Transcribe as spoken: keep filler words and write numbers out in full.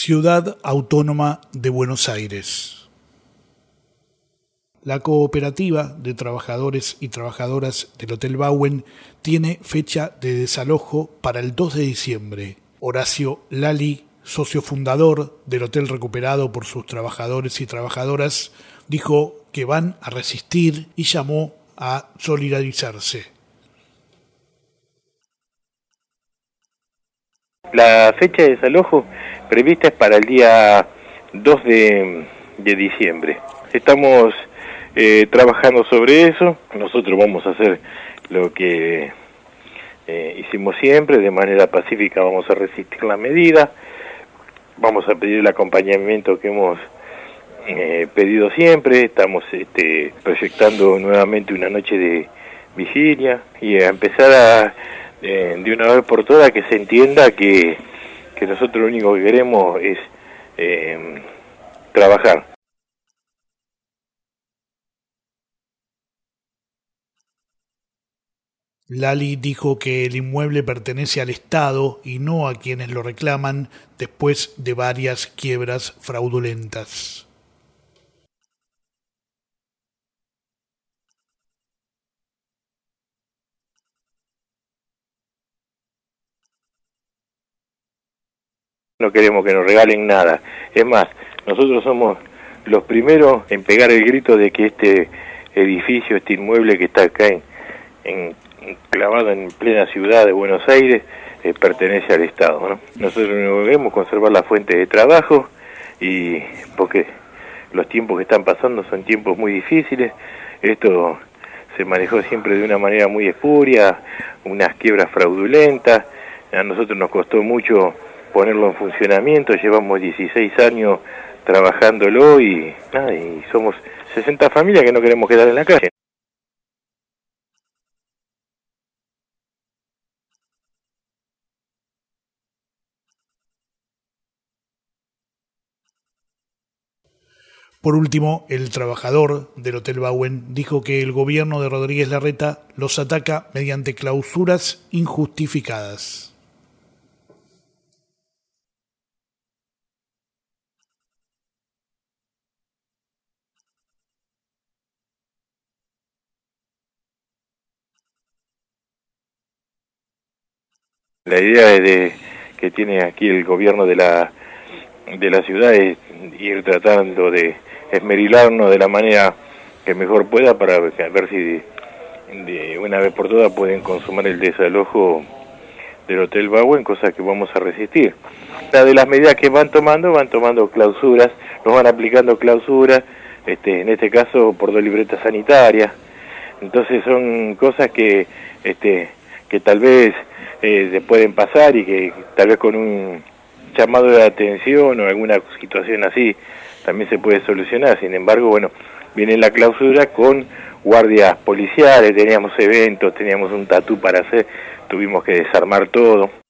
Ciudad Autónoma de Buenos Aires. La cooperativa de trabajadores y trabajadoras del Hotel Bauen tiene fecha de desalojo para el dos de diciembre. Horacio Lali, socio fundador del hotel recuperado por sus trabajadores y trabajadoras, dijo que van a resistir y llamó a solidarizarse. La fecha de desalojo prevista es para el día dos de diciembre. Estamos eh, trabajando sobre eso. Nosotros vamos a hacer lo que eh, hicimos siempre, de manera pacífica vamos a resistir la medida. Vamos a pedir el acompañamiento que hemos eh, pedido siempre. Estamos este, proyectando nuevamente una noche de vigilia y a empezar a Eh, de una vez por todas que se entienda que, que nosotros lo único que queremos es eh, trabajar. Lali dijo que el inmueble pertenece al Estado y no a quienes lo reclaman después de varias quiebras fraudulentas. No queremos que nos regalen nada. Es más, nosotros somos los primeros en pegar el grito de que este edificio, este inmueble que está acá en, en clavado en plena ciudad de Buenos Aires, eh, pertenece al Estado, ¿no? Nosotros queremos conservar la fuente de trabajo y porque los tiempos que están pasando son tiempos muy difíciles. Esto se manejó siempre de una manera muy espuria, unas quiebras fraudulentas. A nosotros nos costó mucho ponerlo en funcionamiento, llevamos dieciséis años trabajándolo y, nada, y somos sesenta familias que no queremos quedar en la calle. Por último, el trabajador del Hotel Bauen dijo que el gobierno de Rodríguez Larreta los ataca mediante clausuras injustificadas. La idea de, que tiene aquí el gobierno de la de la ciudad es ir tratando de esmerilarnos de la manera que mejor pueda para ver si de, de una vez por todas pueden consumar el desalojo del Hotel Bauen, cosa que vamos a resistir. La de las medidas que van tomando, van tomando clausuras, nos van aplicando clausuras, este, en este caso por dos libretas sanitarias. Entonces son cosas que este que tal vez eh, se pueden pasar y que tal vez con un llamado de atención o alguna situación así también se puede solucionar. Sin embargo, bueno, viene la clausura con guardias policiales, teníamos eventos, teníamos un tatú para hacer, tuvimos que desarmar todo.